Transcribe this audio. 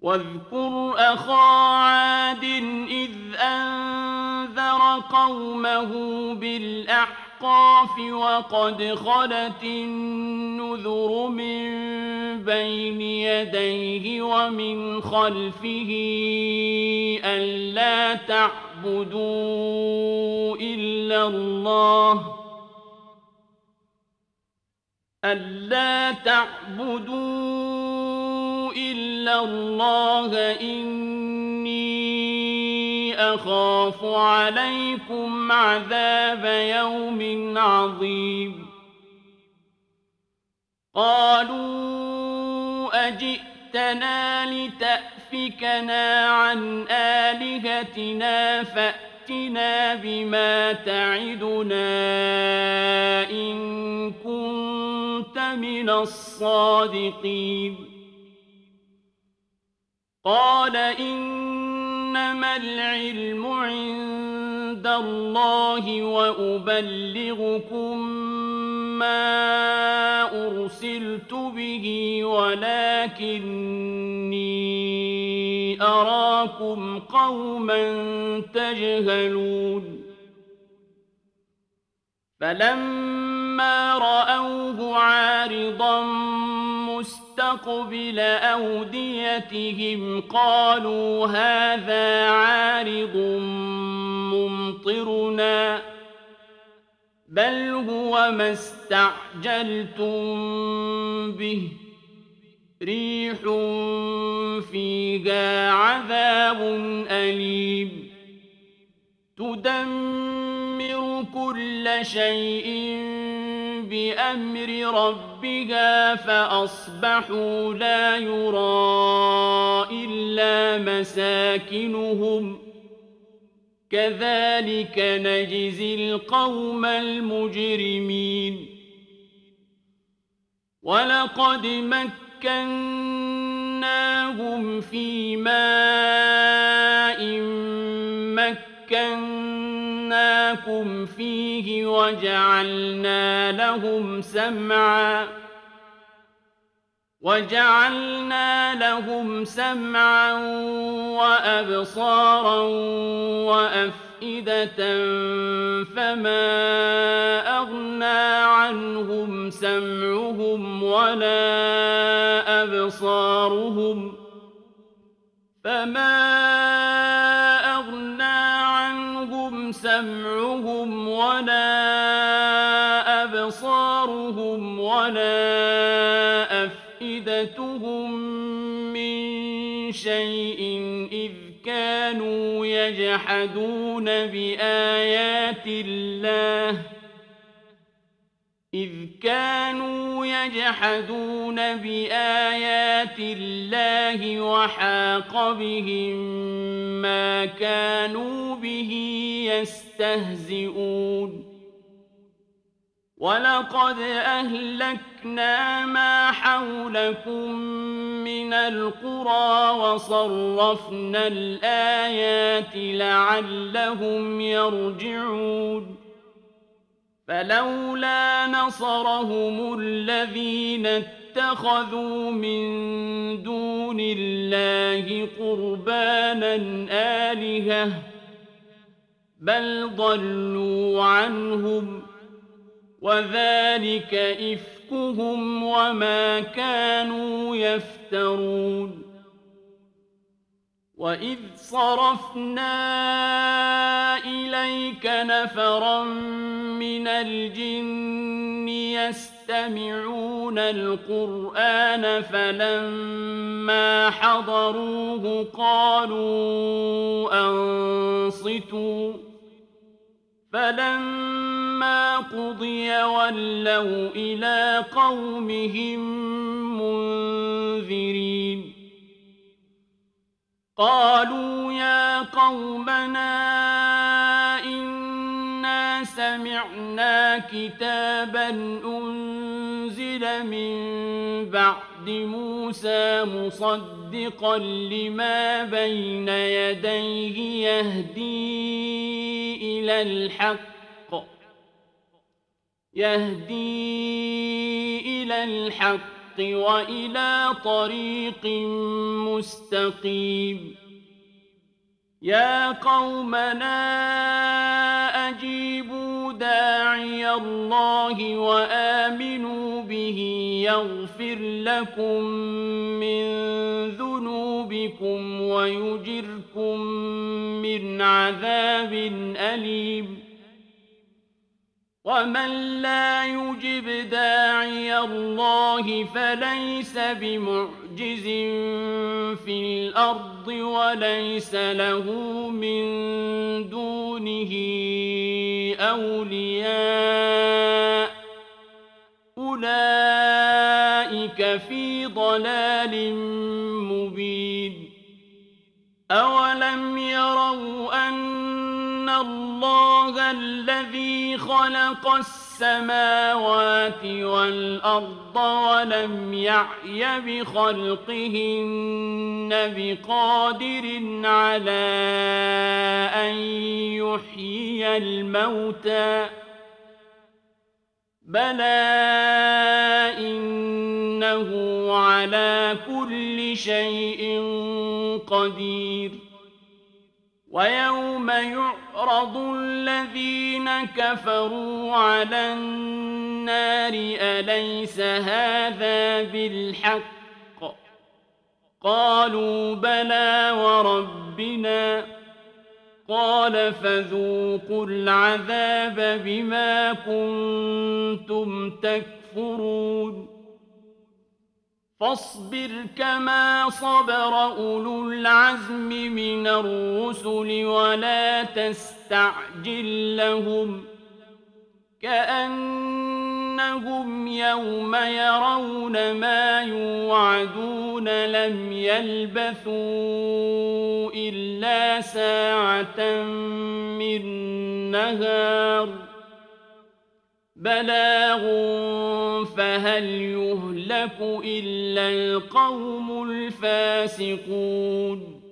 واذكر أخا عاد إذ أنذر قومه بالأحقاف وقد خلت النذر من بين يديه ومن خلفه ألا تعبدوا إلا الله إني أخاف عليكم عذاب يوم عظيم قالوا أجئتنا لتأفكنا عن آلهتنا فأتنا بما تعدنا إن كنت من الصادقين قال إنما العلم عند الله وأبلغكم ما أرسلت به ولكني أراكم قوما تجهلون فلما رأوه عارضا مستقبل أوديتهم قالوا هذا عارض ممطرنا بل هو ما استعجلتم به ريح فيها عذاب أليم تدمر كل شيء بأمر ربها فأصبحوا لا يرى إلا مساكنهم كذلك نجزي القوم المجرمين ولقد مكناهم في ماء مكناكم فيه وجعلنا لهم سمعا وأبصارا وأفئدة فما أغنى عنهم سمعهم ولا أبصارهم ولا أفئدتهم من شيء إذ كانوا يجحدون بآيات الله وحاق بهم ما كانوا به يستهزئون ولقد أهلكنا ما حولكم من القرى وصرفنا الآيات لعلهم يرجعون فلولا نصرهم الذين اتخذوا من دون الله قربانا آلهة بل ضلوا عنهم وذلك إفكهم وما كانوا يفترون وإذ صرفنا إليك نفرا من الجن يستمعون القرآن فلما حضروه قالوا أنصتوا فلما قضي ولوا إلى قومهم منذرين قالوا يا قومنا إنا سمعنا كتابا أنزل من بعد موسى مصدقا لما بين يديه يهدي إلى الحق وإلى طريق مستقيم يا قومنا أجيبوا داعي الله وآمنوا به يغفر لكم من ذنوبكم ويجركم من عذاب أليم ومن لا يجب داعي الله فليس بمعجز في الأرض وليس له من دونه أولياء أولئك في ضلال مبين أولم يروا أن الله الذي خلق السماوات والأرض ولم يعي بخلقهن بقادر على أن يحيي الموتى بلى إنه على كل شيء قدير ويوم يعرض الذين كفروا على النار أليس هذا بالحق قالوا بلى وربنا قال فذوقوا العذاب بما كنتم تكفرون فاصبر كما صبر أولو العزم من الرسل ولا تستعجل لهم كأنهم يوم يرون ما يوعدون لم يلبثوا إلا ساعة من نهار بلاغ فهل يهلك إلا القوم الفاسقون